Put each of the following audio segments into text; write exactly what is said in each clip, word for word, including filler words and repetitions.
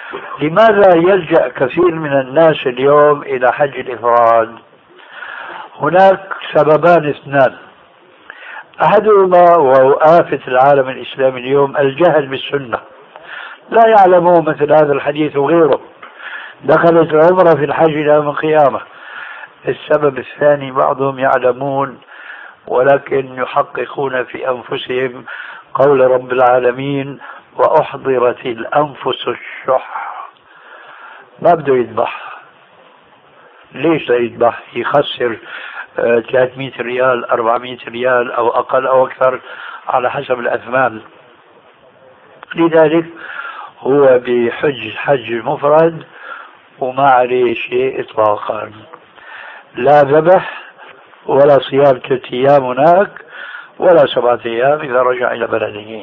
لماذا يلجأ كثير من الناس اليوم إلى حج الإفراد؟ هناك سببان اثنان. أحدهما وهو آفة العالم الإسلامي اليوم الجهل بالسنة، لا يعلمون مثل هذا الحديث وغيره، دخلت العمرة في الحج إلى يوم القيامة. السبب الثاني بعضهم يعلمون ولكن يحققون في أنفسهم قول رب العالمين وأحضرت الأنفس الشح، ما بده يذبح. ليش لا يذبح؟ يخسر ثلاثمئة ريال أربعمئة ريال أو أقل أو أكثر على حسب الأثمان. لذلك هو بحج حج مفرد وما عليه شيء إطلاقا، لا ذبح ولا صيام ثلاثة أيام هناك ولا سبعة أيام إذا رجع إلى بلده.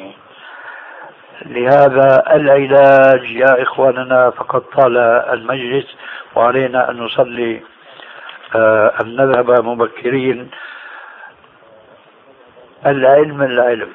لهذا العلاج يا إخواننا، فقد طال المجلس وعلينا أن نصلي أن نذهب مبكرين. العلم العلم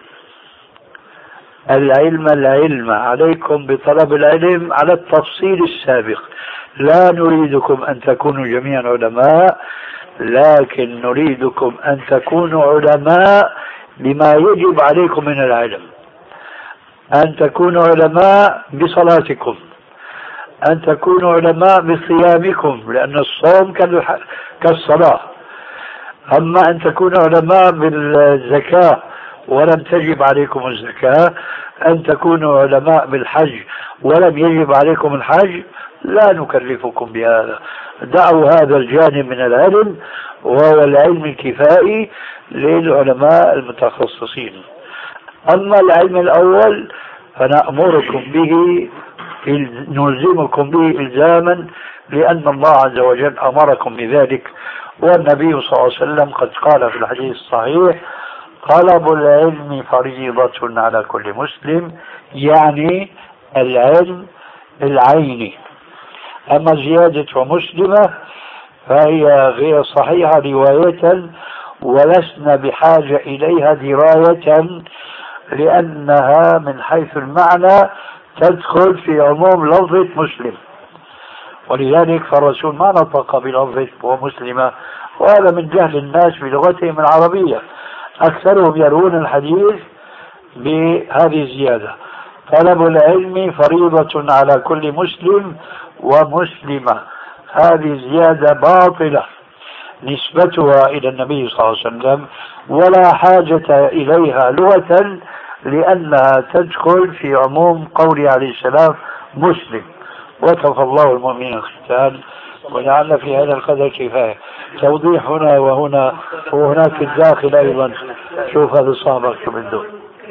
العلم العلم عليكم بطلب العلم على التفصيل السابق. لا نريدكم أن تكونوا جميعا علماء، لكن نريدكم أن تكونوا علماء بما يجب عليكم من العلم. أن تكونوا علماء بصلاتكم، أن تكونوا علماء بصيامكم لأن الصوم كالصلاة. أما أن تكونوا علماء بالزكاة ولم تجب عليكم الزكاة، أن تكونوا علماء بالحج ولم يجب عليكم الحج، لا نكلفكم بهذا. دعوا هذا الجانب من العلم وهو العلم الكفائي للعلماء المتخصصين. أما العلم الأول فنأمركم به، نلزمكم به إلزاما، لأن الله عز وجل أمركم بذلك، والنبي صلى الله عليه وسلم قد قال في الحديث الصحيح: طلب العلم فريضة على كل مسلم، يعني العلم العيني. أما زيادة مسلمة فهي غير صحيحة رواية، ولسنا بحاجة إليها دراية، لأنها من حيث المعنى تدخل في عموم لفظة مسلم، ولذلك فالرسول ما نطق بلفظة ومسلمة، وهذا من جهل الناس بلغتهم العربية. أكثرهم يروون الحديث بهذه الزيادة: طلب العلم فريضة على كل مسلم ومسلمة. هذه زيادة باطلة نسبتها إلى النبي صلى الله عليه وسلم، ولا حاجة إليها لغة، لأنها تدخل في عموم قوله عليه السلام مسلم. وكفى الله المؤمنين القتال، ولعل في هذا القدر كفاية. توضيح هنا وهنا وهناك في الداخل أيضا. شوف هذا صاحبك شو بده.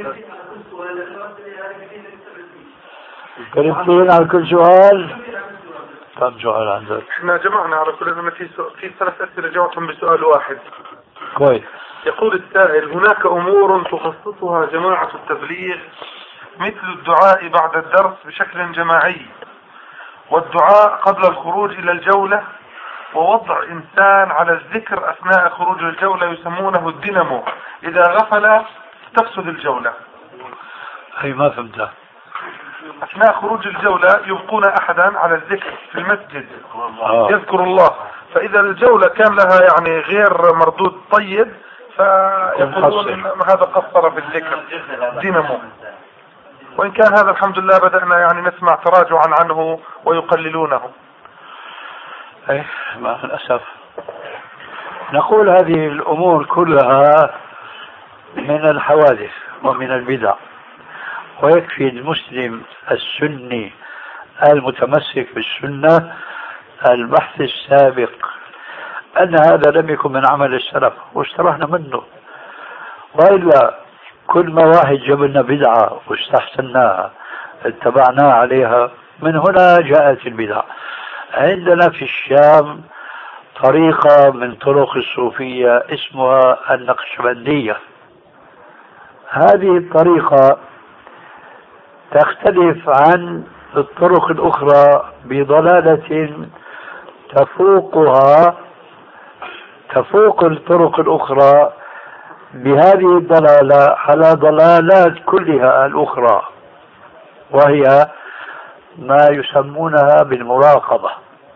كلمتين على كل سؤال. كم سؤال عندك؟ احنا جمعنا على كل ما في في ثلاث أسئلة جاوبتهم بسؤال واحد. كويس. يقول السائل: هناك أمور تخصصها جماعة التبليغ مثل الدعاء بعد الدرس بشكل جماعي، والدعاء قبل الخروج إلى الجولة، ووضع إنسان على الذكر أثناء خروج الجولة يسمونه الدينامو، إذا غفل تفسد الجولة. هي ما فهمتها. أثناء خروج الجولة يبقون أحدا على الذكر في المسجد آه. يذكر الله، فإذا الجولة كان لها يعني غير مردود طيب فيقولون هذا قصر في الذكر دينامو. وإن كان هذا الحمد لله بدأنا يعني نسمع تراجعا عنه ويقللونه. ايه مع الأسف. نقول هذه الأمور كلها من الحوادث ومن البدع، ويكفي المسلم السني المتمسك بالسنة البحث السابق أن هذا لم يكن من عمل السلف واشترحنا منه، وإلا كل ما واحد جاب لنا بدعة واستحسناها اتبعناها عليها، من هنا جاءت البدع. عندنا في الشام طريقة من طرق الصوفية اسمها النقشبندية. هذه الطريقة تختلف عن الطرق الأخرى بضلالة تفوقها تفوق الطرق الأخرى بهذه الضلالة على ضلالات كلها الأخرى، وهي ما يسمونها بالمراقبة.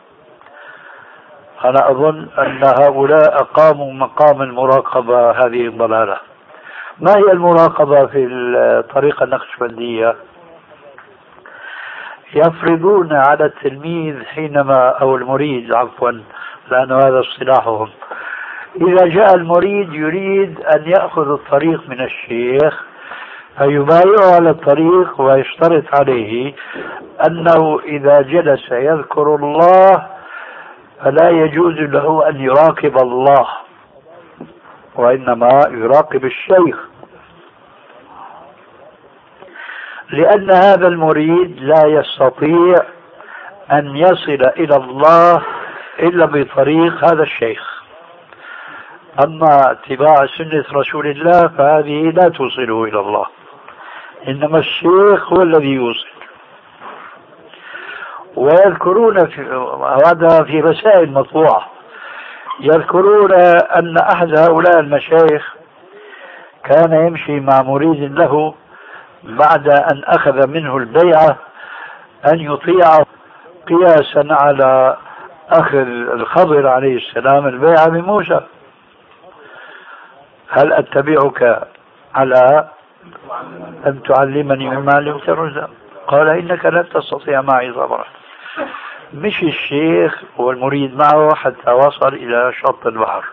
أنا أظن أن هؤلاء أقاموا مقام المراقبة هذه الضلالة. ما هي المراقبة في الطريقة النقشبندية؟ يفرضون على التلميذ حينما أو المريد عفوا لأن هذا اصطلاحهم، إذا جاء المريد يريد أن يأخذ الطريق من الشيخ فيبايعه على الطريق ويشترط عليه أنه إذا جلس يذكر الله فلا يجوز له أن يراقب الله وإنما يراقب الشيخ، لأن هذا المريد لا يستطيع أن يصل إلى الله إلا بطريق هذا الشيخ. أما اتباع سنة رسول الله فهذه لا توصله إلى الله، إنما الشيخ هو الذي يوصل. ويذكرون في هذا في رسائل مطبوعة، يذكرون أن أحد هؤلاء المشايخ كان يمشي مع مريد له بعد أن أخذ منه البيعة أن يطيع قياسا على أخذ الخضر عليه السلام البيعة بموسى. هل أتبعك على أن تعلمني مما علمت رشدا؟ قال إنك لن تستطيع معي صبرا. مشي الشيخ والمريد معه حتى وصل إلى شط البحر،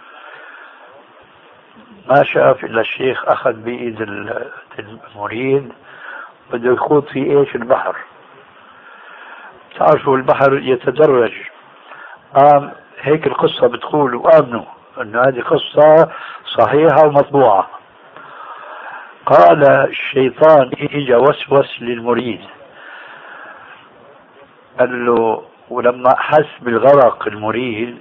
ما شاف إلا الشيخ أخذ بإيد المريد بده يخوض في إيش البحر. تعرفوا البحر يتدرج. آم هيك القصة بتقول وآمنوا أن هذه قصة صحيحة ومطبوعة. قال الشيطان إجا وسوس للمريد قال له، ولما حس بالغرق المريد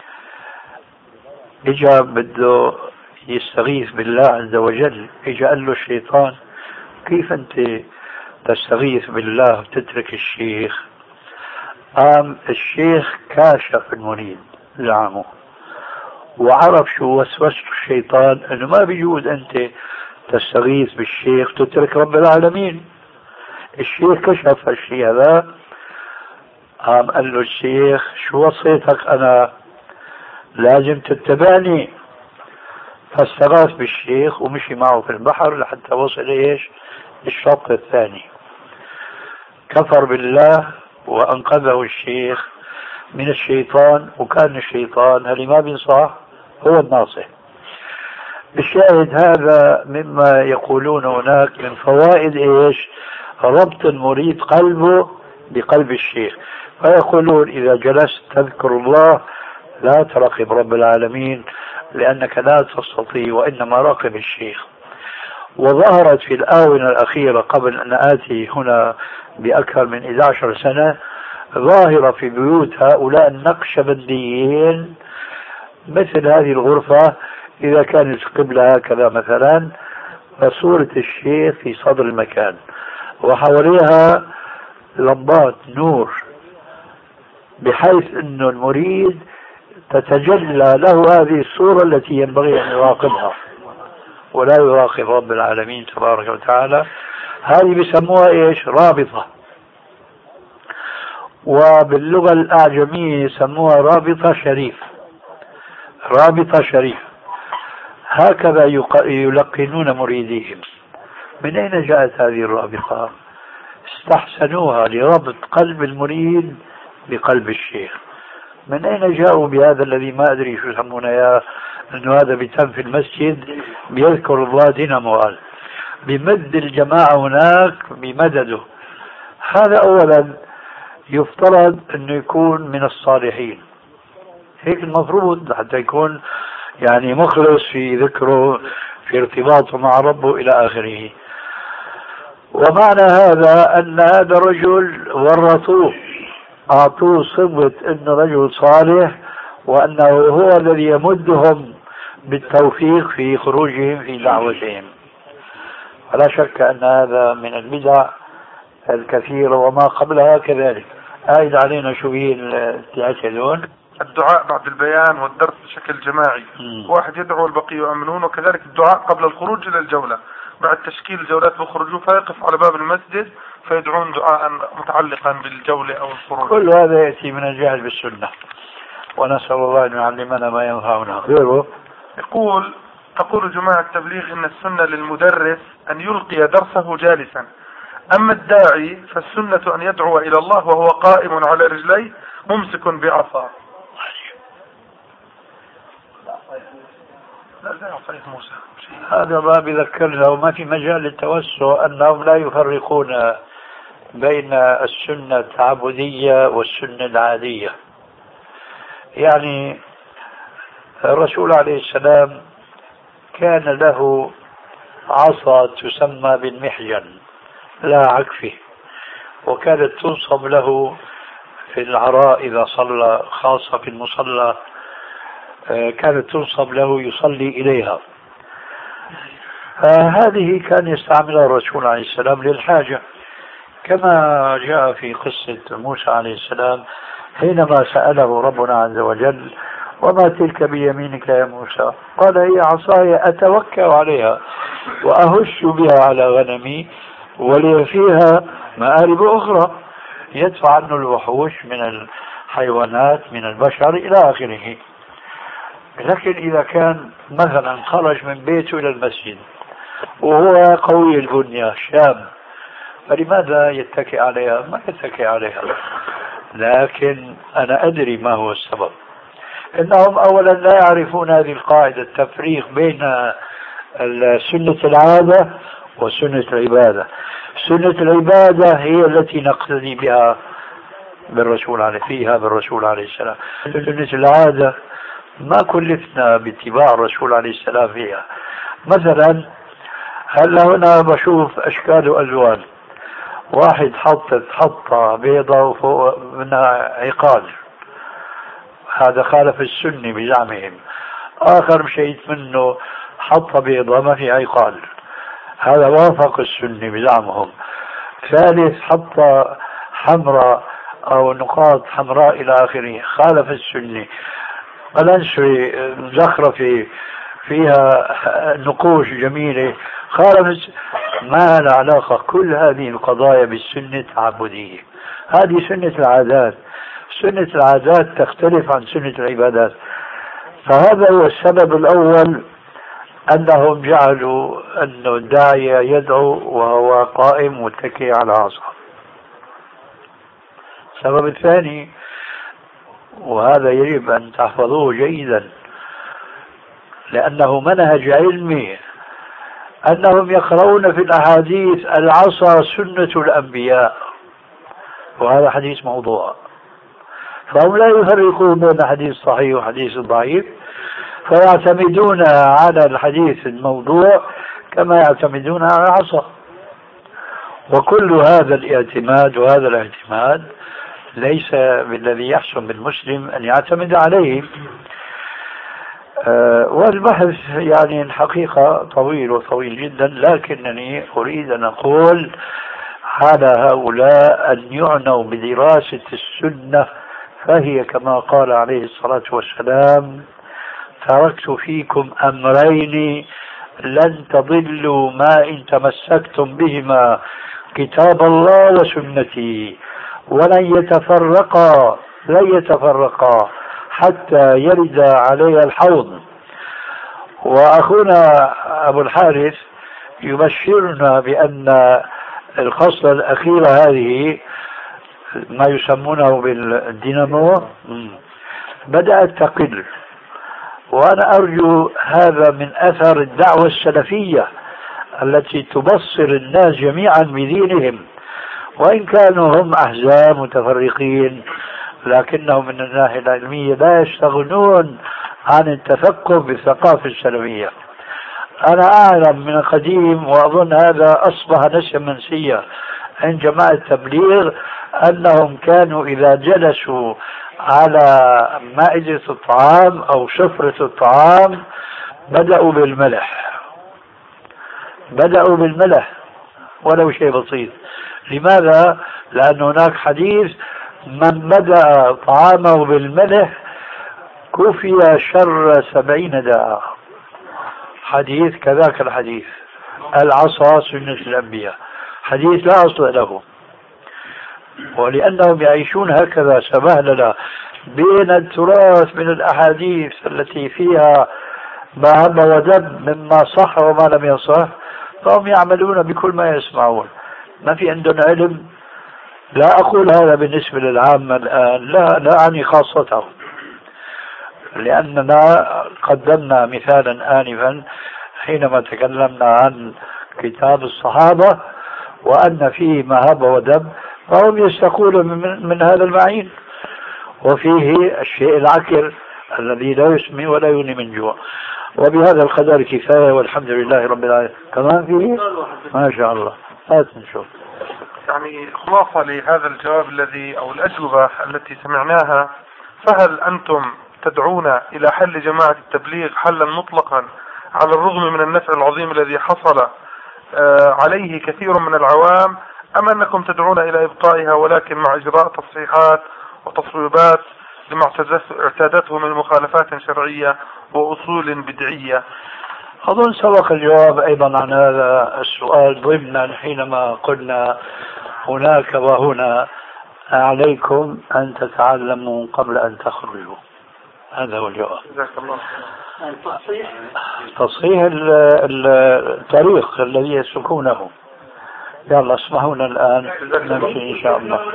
إجا بده يستغيث بالله عز وجل. إجا قال له الشيطان كيف أنت تستغيث بالله وتترك الشيخ؟ قام الشيخ كاشف المريد زعمه وعرف شو وسوسه الشيطان، أنه ما بيجوز أنت تستغيث بالشيخ تترك رب العالمين. الشيخ كشف الشيء هذا. قام قال له الشيخ شو وصيتك أنا؟ لازم تتبعني. فاستغاث بالشيخ ومشي معه في البحر لحتى وصل إيش الشط الثاني. كفر بالله وأنقذه الشيخ من الشيطان، وكان الشيطان هل ما بينصح هو الناصح. الشاهد هذا مما يقولون هناك من فوائد إيش ربط المريد قلبه بقلب الشيخ. فيقولون إذا جلست تذكر الله لا تراقب رب العالمين لأنك لا تستطيع وإنما راقب الشيخ. وظهرت في الآونة الأخيرة قبل أن آتي هنا بأكثر من إحدى عشرة سنة ظاهرة في بيوت هؤلاء النقشبنديين مثل هذه الغرفة إذا كانت قبلة هكذا مثلا فصورة الشيخ في صدر المكان وحواليها لمبات نور بحيث أن المريد تتجلى له هذه الصورة التي ينبغي أن يراقبها ولا يراقب رب العالمين تبارك وتعالى. هذه بيسموها إيش رابطة، وباللغة الأعجمية يسموها رابطة شريف. رابطة شريف هكذا يلقنون مريديهم. من أين جاءت هذه الرابطة؟ استحسنوها لربط قلب المريد بقلب الشيخ. من أين جاءوا بهذا الذي ما أدري شو يسمونه يا أنه هذا بيتم في المسجد بيذكر الله دينامو قال بمد الجماعة هناك بمدده. هذا أولا يفترض أنه يكون من الصالحين، هيك المفروض حتى يكون يعني مخلص في ذكره في ارتباطه مع ربه إلى آخره. ومعنى هذا أن هذا الرجل ورطوه أعطوه صفة أنه رجل صالح وأنه هو الذي يمدهم بالتوفيق في خروجهم في دعوتهم. ولا شك أن هذا من البدع الكثيرة وما قبلها كذلك. آيد علينا شو هي التعتدون الدعاء بعد البيان والدرس بشكل جماعي. م. واحد يدعو والبقية يؤمنون. وكذلك الدعاء قبل الخروج إلى الجولة بعد تشكيل الجولات بخرجوا فيقف على باب المسجد فيدعون دعاء متعلقا بالجولة أو الخروج. كل هذا يأتي من الجهل بالسنة، ونسأل الله أن يعلمنا ما ينفعنا. يقول تقول جماعة التبليغ إن السنة للمدرس أن يلقي درسه جالسا، أما الداعي فالسنة أن يدعو إلى الله وهو قائم على رجليه ممسك بعصا. هذا ما بذكرنا، وما في مجال للتوسع أنهم لا يفرقون بين السنة التعبدية والسنة العادية. يعني الرسول عليه السلام كان له عصا تسمى بالمحجن لا عكفه، وكانت تنصب له في العراء إذا صلى، خاصة في المصلى كانت تنصب له يصلي إليها. هذه كان يستعملها الرسول عليه السلام للحاجة، كما جاء في قصة موسى عليه السلام حينما سأله ربنا عز وجل وما تلك بيمينك يا موسى؟ قال هي عصاي أتوكأ عليها وأهش بها على غنمي ولي فيها مآرب أخرى يدفع عنه الوحوش من الحيوانات من البشر إلى آخره. لكن إذا كان مثلا خرج من بيته إلى المسجد وهو قوي البنية شاب، فلماذا يتكئ عليها؟ ما يتكئ عليها. لكن أنا أدري ما هو السبب. إنهم أولا لا يعرفون هذه القاعدة، التفريق بين سنة العادة وسنة العبادة. سنة العبادة هي التي نقتدي بها بالرسول عليه فيها بالرسول عليه السلام. سنة العادة ما كلفنا باتباع الرسول عليه السلام فيها. مثلا هلا هنا بشوف أشكال وألوان، واحد حطت حطة بيضة وفوق منها عقال، هذا خالف السنة بزعمهم. آخر مشيت منه حطة بيضة ما في عقال، هذا وافق السنة بزعمهم. ثالث حطة حمراء أو نقاط حمراء إلى آخره، خالف السنة. قلنسوي زخرفة فيها نقوش جميلة، خالف. ما له علاقة كل هذه القضايا بالسنة التعبدية، هذه سنة العادات. سنة العادات تختلف عن سنة العبادات. فهذا هو السبب الأول، أنهم جعلوا أن الداعية يدعو وهو قائم متكئ على عصا. السبب الثاني، وهذا يجب أن تحفظوه جيدا لأنه منهج علمي، أنهم يقرؤون في الأحاديث العصا سنة الأنبياء، وهذا حديث موضوع. فهم لا يفرقون بين حديث صحيح وحديث ضعيف، فيعتمدون على الحديث الموضوع كما يعتمدون على العصا. وكل هذا الاعتماد وهذا الاعتماد ليس بالذي يحسن بالمسلم أن يعتمد عليه. أه والبحث يعني الحقيقة طويل وطويل جدا، لكنني أريد أن أقول على هؤلاء أن يعنوا بدراسة السنة، فهي كما قال عليه الصلاة والسلام: تركت فيكم أمرين لن تضلوا ما إن تمسكتم بهما، كتاب الله وسنتي، ولن يتفرقا لن يتفرقا حتى يرد علي الحوض. وأخونا أبو الحارث يبشرنا بأن الخصلة الأخيرة هذه ما يسمونه بالدينامو بدأت تقل، وأنا أرجو هذا من أثر الدعوة السلفية التي تبصر الناس جميعا بدينهم، وإن كانوا هم أحزاب متفرقين لكنهم من الناحية العلمية لا يستغنون عن التفقه بالثقافة السلفية. أنا أعلم من قديم، وأظن هذا أصبح نسيا منسيا عند جماعة التبليغ، أنهم كانوا إذا جلسوا على مائدة الطعام أو سفرة الطعام بدأوا بالملح بدأوا بالملح ولو شيء بسيط. لماذا؟ لأن هناك حديث: من بدأ طعامه بالملح كفي شر سبعين داء. حديث كذاك الحديث العصا سنة الأنبياء، حديث لا أصل له. ولأنهم يعيشون هكذا سبهللة بين التراث من الأحاديث التي فيها ما هم ودب مما صح وما لم يصح، فهم يعملون بكل ما يسمعون، ما في عندهم علم. لا أقول هذا بالنسبة للعامة الآن، لا لا أعني خاصتهم، لأننا قدمنا مثالا آنفا حينما تكلمنا عن كتاب الصحابة وأن فيه مهب ودب، فهم يستقون من, من هذا المعين، وفيه الشيء العكر الذي لا يسمي ولا يغني من جوع. وبهذا القدر كفاية، والحمد لله رب العالمين. كمان فيه ما شاء الله. هات نشوف. يعني خلاصة لهذا الجواب الذي أو الأجوبة التي سمعناها، فهل أنتم تدعون إلى حل جماعة التبليغ حلا مطلقا على الرغم من النفع العظيم الذي حصل عليه كثير من العوام، أم أنكم تدعون إلى إبقائها ولكن مع إجراء تصحيحات وتصويبات لما اعتادته من مخالفات شرعية وأصول بدعية؟ أظن سبق الجواب أيضا عن هذا السؤال ضمنا حينما قلنا هناك وهنا عليكم أن تتعلموا قبل أن تخرجوا. هذا هو الجواب. التصحيح تصحيح الطريق الذي يسلكونه. يلا اسمعونا الآن نمشي إن شاء الله.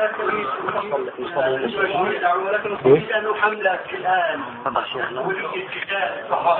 ولكن أنه حملة الآن ولي الكتاب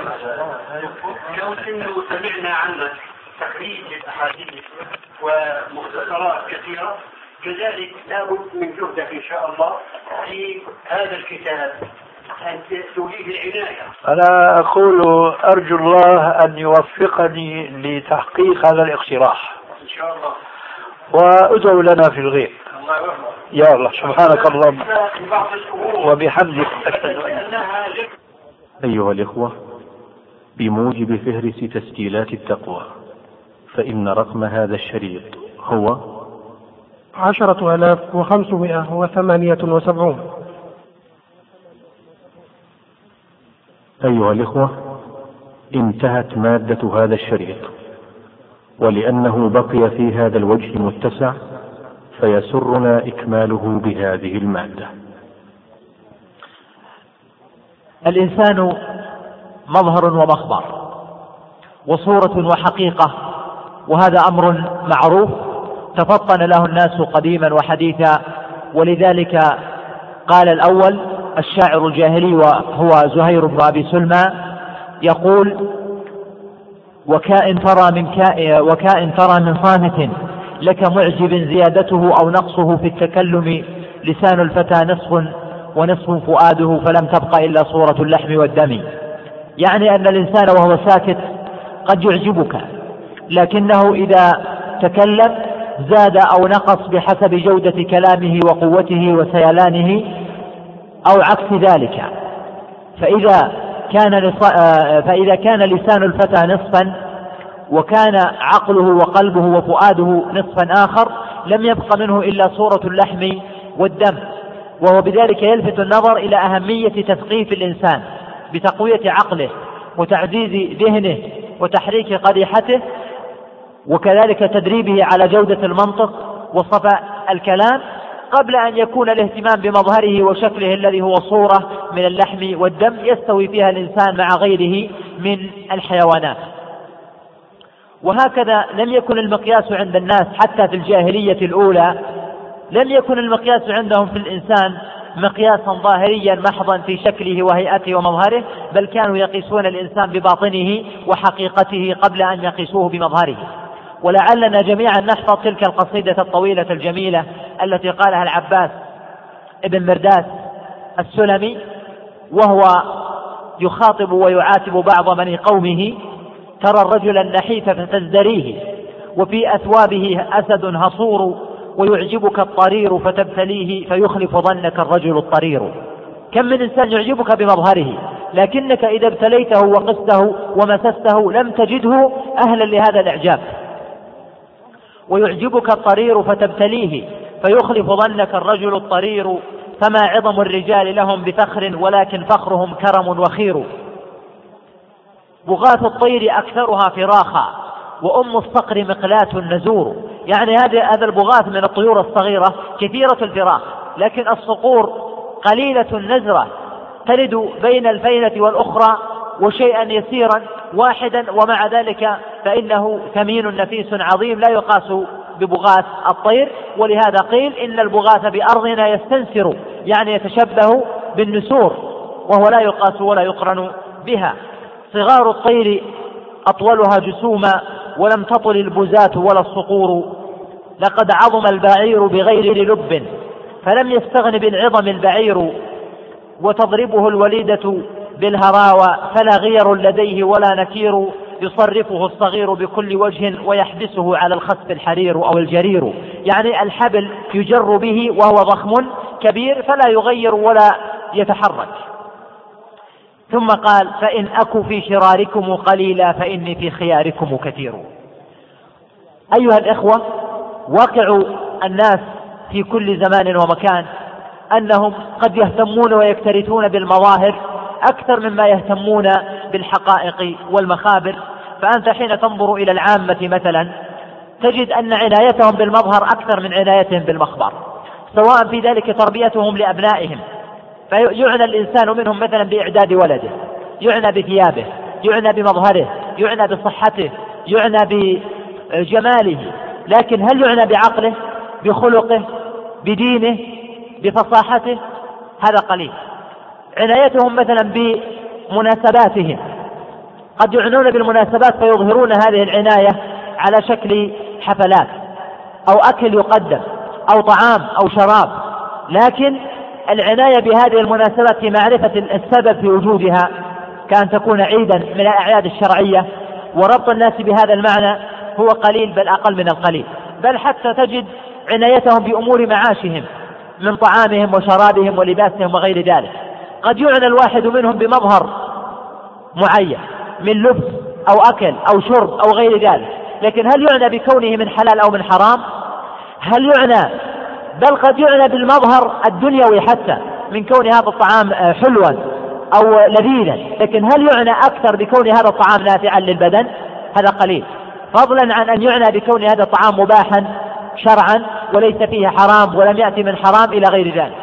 لو أنه سمعنا عنك تخريج الأحاديث ومختصرات كثيرة، كذلك لابد من جهدك إن شاء الله في هذا الكتاب أن توليه العناية. أنا أقول أرجو الله أن يوفقني لتحقيق هذا الاقتراح إن شاء الله، وأدعو لنا في الغيب. يا الله سبحانك اللهم وبحمدك أشهد أن. أيها الإخوة، بموجب فهرس تسجيلات التقوى، فإن رقم هذا الشريط هو عشرة آلاف وخمسمائة وثمانية وسبعون. أيها الإخوة، انتهت مادة هذا الشريط، ولأنه بقي في هذا الوجه المتسع فيسرنا إكماله بهذه المادة. الإنسان مظهر ومخبر وصورة وحقيقة، وهذا أمر معروف تفطن له الناس قديما وحديثا. ولذلك قال الأول الشاعر الجاهلي وهو زهير بن أبي سلمى يقول: وكائن ترى من كائن وكائن ترى من صامت لك معجب زيادته أو نقصه في التكلم، لسان الفتى نصف ونصف فؤاده فلم تبق إلا صورة اللحم والدم. يعني أن الإنسان وهو ساكت قد يعجبك، لكنه إذا تكلم زاد أو نقص بحسب جودة كلامه وقوته وسيلانه أو عكس ذلك. فإذا كان فإذا كان لسان الفتى نصفا وكان عقله وقلبه وفؤاده نصفا آخر لم يبق منه إلا صورة اللحم والدم. وهو بذلك يلفت النظر إلى أهمية تثقيف الإنسان بتقوية عقله وتعزيز ذهنه وتحريك قريحته، وكذلك تدريبه على جودة المنطق وصفاء الكلام، قبل أن يكون الاهتمام بمظهره وشكله الذي هو صورة من اللحم والدم يستوي فيها الإنسان مع غيره من الحيوانات. وهكذا لم يكن المقياس عند الناس حتى في الجاهلية الأولى، لم يكن المقياس عندهم في الإنسان مقياسا ظاهريا محضا في شكله وهيئته ومظهره، بل كانوا يقيسون الإنسان بباطنه وحقيقته قبل أن يقيسوه بمظهره. ولعلنا جميعا نحفظ تلك القصيدة الطويلة الجميلة التي قالها العباس ابن مرداس السلمي وهو يخاطب ويعاتب بعض بني قومه: ترى الرجل النحيف فتزدريه، وفي أثوابه أسد هصور، ويعجبك الطرير فتبتليه، فيخلف ظنك الرجل الطرير. كم من إنسان يعجبك بمظهره، لكنك إذا ابتليته وقسته ومسسته لم تجده أهلا لهذا الإعجاب. ويعجبك الطرير فتبتليه، فيخلف ظنك الرجل الطرير، فما عظم الرجال لهم بفخر، ولكن فخرهم كرم وخير. بغاة الطير أكثرها فراخا، وأم الصقر مقلاة النزور. يعني هذا هذا البغاث من الطيور الصغيرة كثيرة الفراخ، لكن الصقور قليلة النزرة، تلد بين الفينة والأخرى وشيئا يسيرا واحدا، ومع ذلك فإنه ثمين نفيس عظيم لا يقاس ببغاث الطير. ولهذا قيل إن البغاث بأرضنا يستنسر، يعني يتشبه بالنسور، وهو لا يقاس ولا يقرن بها. صغار الطير أطولها جسوما، ولم تطل البزاة ولا الصقور. لقد عظم البعير بغير لب، فلم يستغن بالعظم البعير. وتضربه الوليدة بالهراوى، فلا غير لديه ولا نكير. يصرفه الصغير بكل وجه، ويحبسه على الخسف الحرير أو الجرير. يعني الحبل يجر به وهو ضخم كبير، فلا يغير ولا يتحرك. ثم قال: فإن أكو في شراركم قليلا فإني في خياركم كثير. أيها الإخوة، واقع الناس في كل زمان ومكان أنهم قد يهتمون ويكترثون بالمظاهر أكثر مما يهتمون بالحقائق والمخابر. فأنت حين تنظر إلى العامة مثلا تجد أن عنايتهم بالمظهر أكثر من عنايتهم بالمخبر، سواء في ذلك تربيتهم لأبنائهم، فيعنى الإنسان منهم مثلا بإعداد ولده، يعنى بثيابه، يعنى بمظهره، يعنى بصحته، يعنى بجماله، لكن هل يعنى بعقله، بخلقه، بدينه، بفصاحته؟ هذا قليل. عنايتهم مثلا بمناسباتهم، قد يعنون بالمناسبات فيظهرون هذه العناية على شكل حفلات أو أكل يقدم أو طعام أو شراب، لكن العناية بهذه المناسبات في معرفة السبب في وجودها، كأن تكون عيدا من الأعياد الشرعية، وربط الناس بهذا المعنى هو قليل بل أقل من القليل. بل حتى تجد عنايتهم بأمور معاشهم من طعامهم وشرابهم ولباسهم وغير ذلك. قد يعنى الواحد منهم بمظهر معين من لبس أو أكل أو شرب أو غير ذلك، لكن هل يعنى بكونه من حلال أو من حرام؟ هل يعنى، بل قد يعنى بالمظهر الدنيوي حتى من كون هذا الطعام حلوا أو لذيذا، لكن هل يعنى أكثر بكون هذا الطعام نافعا للبدن؟ هذا قليل، فضلا عن أن يعنى بكون هذا الطعام مباحا شرعا وليس فيه حرام ولم يأتي من حرام إلى غير ذلك.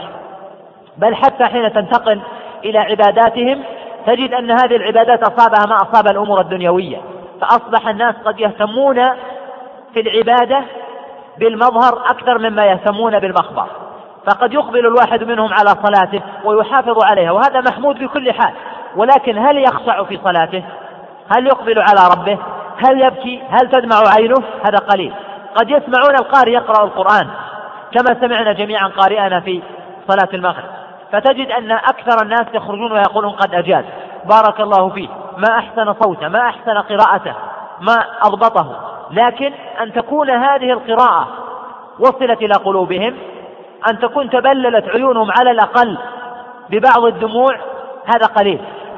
بل حتى حين تنتقل إلى عباداتهم تجد أن هذه العبادات أصابها ما أصاب الأمور الدنيوية، فأصبح الناس قد يهتمون في العبادة بالمظهر أكثر مما يهتمون بالمخبر. فقد يقبل الواحد منهم على صلاته ويحافظ عليها، وهذا محمود بكل حال، ولكن هل يخشع في صلاته؟ هل يقبل على ربه؟ هل يبكي؟ هل تدمع عينه؟ هذا قليل. قد يسمعون القارئ يقرأ القرآن كما سمعنا جميعا قارئنا في صلاة المغرب، فتجد أن أكثر الناس يخرجون ويقولون قد أجاز، بارك الله فيه، ما أحسن صوته، ما أحسن قراءته، ما أضبطه. لكن أن تكون هذه القراءة وصلت إلى قلوبهم، أن تكون تبللت عيونهم على الأقل ببعض الدموع، هذا قليل.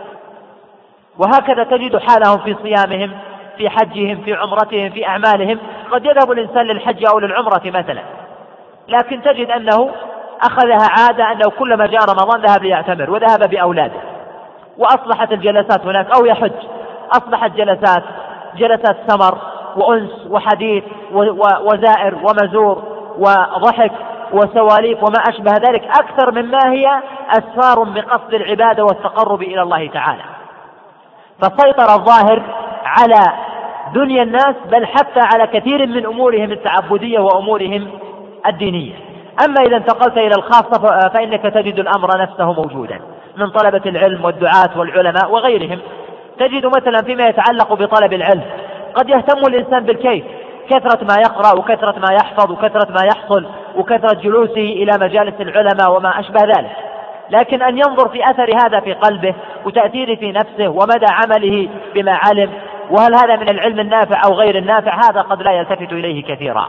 وهكذا تجد حالهم في صيامهم، في حجهم، في عمرتهم، في أعمالهم. قد يذهب الإنسان للحج أو للعمرة مثلا، لكن تجد أنه أخذها عادة أنه كلما جاء رمضان ذهب ليعتمر وذهب بأولاده، وأصبحت الجلسات هناك أو يحج أصبحت جلسات جلسات سمر وأنس وحديث وزائر ومزور وضحك وسواليف وما أشبه ذلك، أكثر مما هي أسفار بقصد العبادة والتقرب إلى الله تعالى. فسيطر الظاهر على دنيا الناس، بل حتى على كثير من أمورهم التعبدية وأمورهم الدينية. أما إذا انتقلت إلى الخاصة فإنك تجد الأمر نفسه موجودا من طلبة العلم والدعاة والعلماء وغيرهم. تجد مثلا فيما يتعلق بطلب العلم قد يهتم الإنسان بالكيف، كثرة ما يقرأ وكثرة ما يحفظ وكثرة ما يحصل وكثرة جلوسه إلى مجالس العلماء وما أشبه ذلك، لكن أن ينظر في أثر هذا في قلبه وتأثيره في نفسه ومدى عمله بما علم، وهل هذا من العلم النافع أو غير النافع، هذا قد لا يلتفت إليه كثيرا.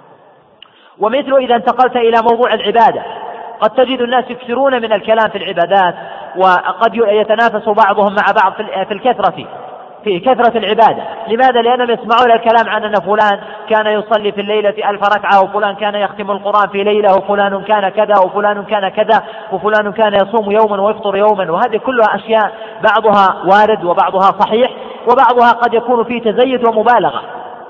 ومثل إذا انتقلت إلى موضوع العبادة قد تجد الناس يكثرون من الكلام في العبادات، وقد يتنافس بعضهم مع بعض في الكثرة في كثرة العبادة. لماذا؟ لأنهم يسمعون الكلام عن أن فلان كان يصلي في الليلة ألف ركعة، وفلان كان يختم القرآن في ليلة، وفلان كان كذا، وفلان كان كذا، وفلان كان يصوم يوما ويفطر يوما. وهذه كلها أشياء بعضها وارد وبعضها صحيح، وبعضها قد يكون فيه تزيد ومبالغة،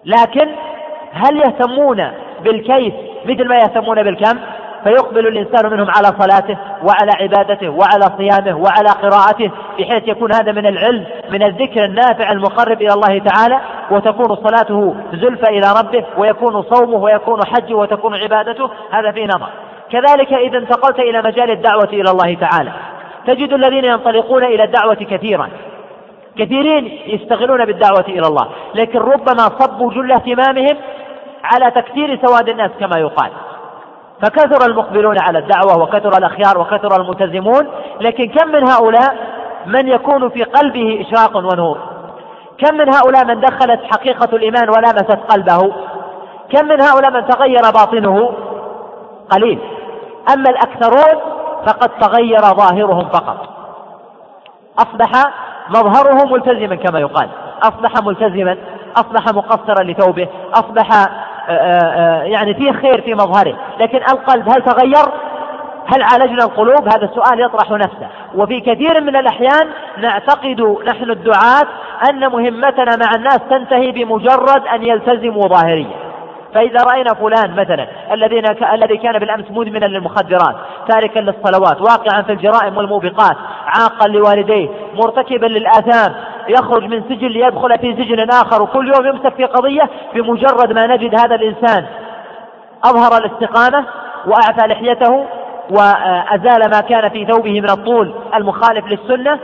لكن هل يهتمون بالكيف مثل ما يهتمون بالكم؟ فيقبل الإنسان منهم على صلاته وعلى عبادته وعلى صيامه وعلى قراءته، بحيث يكون هذا من العلم من الذكر النافع المقرب إلى الله تعالى، وتكون صلاته زلفى إلى ربه، ويكون صومه ويكون حجه وتكون عبادته. هذا فيه نظر. كذلك إذا انتقلت إلى مجال الدعوة إلى الله تعالى تجد الذين ينطلقون إلى الدعوة كثيرا، كثيرين يستغلون بالدعوة إلى الله، لكن ربما صبوا جل اهتمامهم على تكثير سواد الناس كما يقال، فكثر المقبلون على الدعوة وكثر الأخيار وكثر الملتزمون، لكن كم من هؤلاء من يكون في قلبه إشراق ونور؟ كم من هؤلاء من دخلت حقيقة الإيمان ولامست قلبه؟ كم من هؤلاء من تغير باطنه؟ قليل. أما الأكثرون فقد تغير ظاهرهم فقط، أصبح مظهره ملتزما كما يقال، أصبح ملتزما، أصبح مقصرا لتوبه، أصبح يعني فيه خير في مظهره، لكن القلب هل تغير؟ هل عالجنا القلوب؟ هذا السؤال يطرح نفسه. وفي كثير من الأحيان نعتقد نحن الدعاة أن مهمتنا مع الناس تنتهي بمجرد أن يلتزموا ظاهريا. فإذا رأينا فلان مثلا الذين ك... الذي كان بالأمس مدمنا للمخدرات، تاركا للصلوات، واقعا في الجرائم والموبقات، عاقا لوالديه، مرتكبا للآثام، يخرج من سجن ليدخل في سجن آخر، وكل يوم يمسك في قضية، بمجرد ما نجد هذا الإنسان أظهر الاستقامة وأعفى لحيته وأزال ما كان في ثوبه من الطول المخالف للسنة،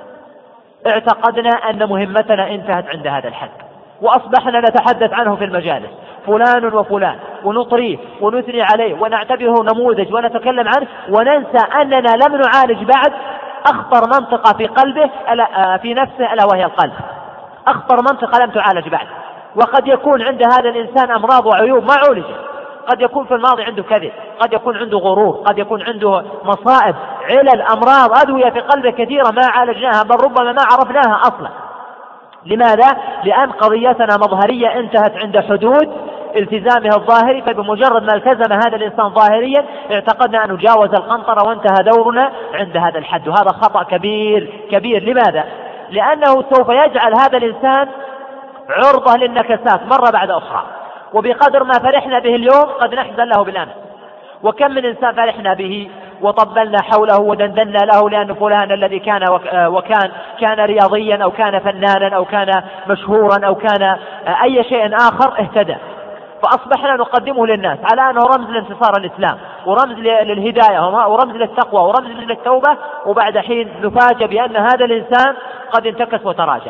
اعتقدنا أن مهمتنا انتهت عند هذا الحد، وأصبحنا نتحدث عنه في المجالس فلان وفلان، ونطريه ونثني عليه ونعتبره نموذج ونتكلم عنه، وننسى أننا لم نعالج بعد أخطر منطقة في قلبه في نفسه، ألا وهي القلب. أخطر منطقة لم تعالج بعد. وقد يكون عند هذا الإنسان أمراض وعيوب ما عولجت، قد يكون في الماضي عنده كذب، قد يكون عنده غرور، قد يكون عنده مصائب، علل، أمراض، أدوية في قلبه كثيرة ما عالجناها، بل ربما ما عرفناها أصلا. لماذا؟ لأن قضيتنا مظهرية انتهت عند حدود التزامه الظاهري، فبمجرد ما التزم هذا الإنسان ظاهريا اعتقدنا أنه جاوز القنطرة وانتهى دورنا عند هذا الحد، وهذا خطأ كبير كبير. لماذا؟ لأنه سوف يجعل هذا الإنسان عرضة للنكسات مرة بعد أخرى، وبقدر ما فرحنا به اليوم قد نحزن له بالأمس. وكم من إنسان فرحنا به وطبلنا حوله ودندنا له لأن فلان الذي كان وكان كان رياضيا أو كان فنانا أو كان مشهورا أو كان أي شيء آخر اهتدى، فأصبحنا نقدمه للناس على أنه رمز لانتصار الإسلام ورمز للهداية ورمز للتقوى ورمز للتوبة، وبعد حين نفاجأ بأن هذا الإنسان قد انتكس وتراجع.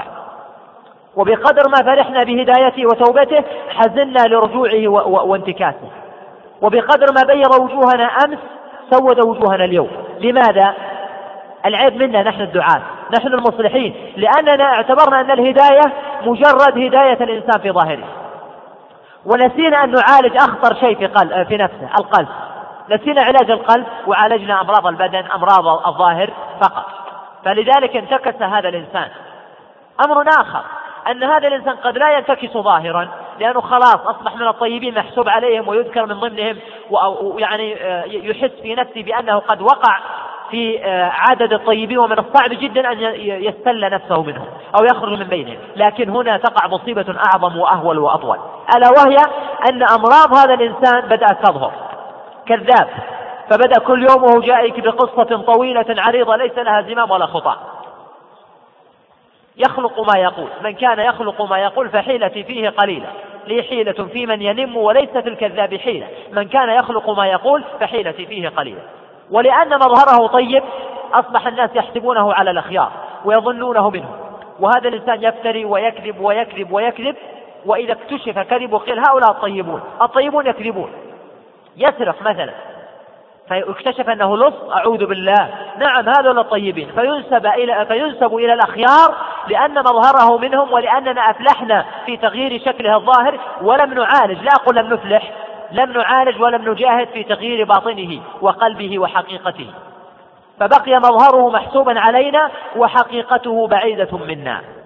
وبقدر ما فرحنا بهدايته وتوبته حزننا لرجوعه وانتكاسه، وبقدر ما بيض وجوهنا أمس سود وجوهنا اليوم. لماذا؟ العيب منا نحن الدعاة، نحن المصلحين، لأننا اعتبرنا أن الهداية مجرد هداية الإنسان في ظاهره، ونسينا أن نعالج أخطر شيء في, قلب في نفسه، القلب. نسينا علاج القلب وعالجنا أمراض البدن، أمراض الظاهر فقط. فلذلك انتكس هذا الإنسان. أمر آخر أن هذا الإنسان قد لا ينتكس ظاهرا، لأنه خلاص أصبح من الطيبين محسوب عليهم ويذكر من ضمنهم، ويعني يحس في نفسه بأنه قد وقع في عدد الطيبين، ومن الصعب جدا أن يستل نفسه منهم أو يخرج من بينهم. لكن هنا تقع مصيبة أعظم وأهول وأطول، ألا وهي أن أمراض هذا الإنسان بدأت تظهر. كذاب، فبدأ كل يوم وهو جائك بقصة طويلة عريضة ليس لها زمام ولا خطأ. يخلق ما يقول، من كان يخلق ما يقول فحيلتي فيه قليلة، لي حيلة في من ينم وليست الكذاب حيلة، من كان يخلق ما يقول فحيلتي فيه قليلة. ولأن مظهره طيب أصبح الناس يحسبونه على الأخيار ويظنونه منه، وهذا الإنسان يفتري ويكذب ويكذب ويكذب، وإذا اكتشف كذبه قيل هؤلاء الطيبون، الطيبون يكذبون. يسرق مثلا فيكتشف أنه لص، أعوذ بالله، نعم هذول الطيبين، فينسب إلى, فينسب إلى الأخيار لأن مظهره منهم، ولأننا أفلحنا في تغيير شكله الظاهر ولم نعالج، لا أقول لم نفلح، لم نعالج ولم نجاهد في تغيير باطنه وقلبه وحقيقته، فبقي مظهره محسوبا علينا وحقيقته بعيدة منا.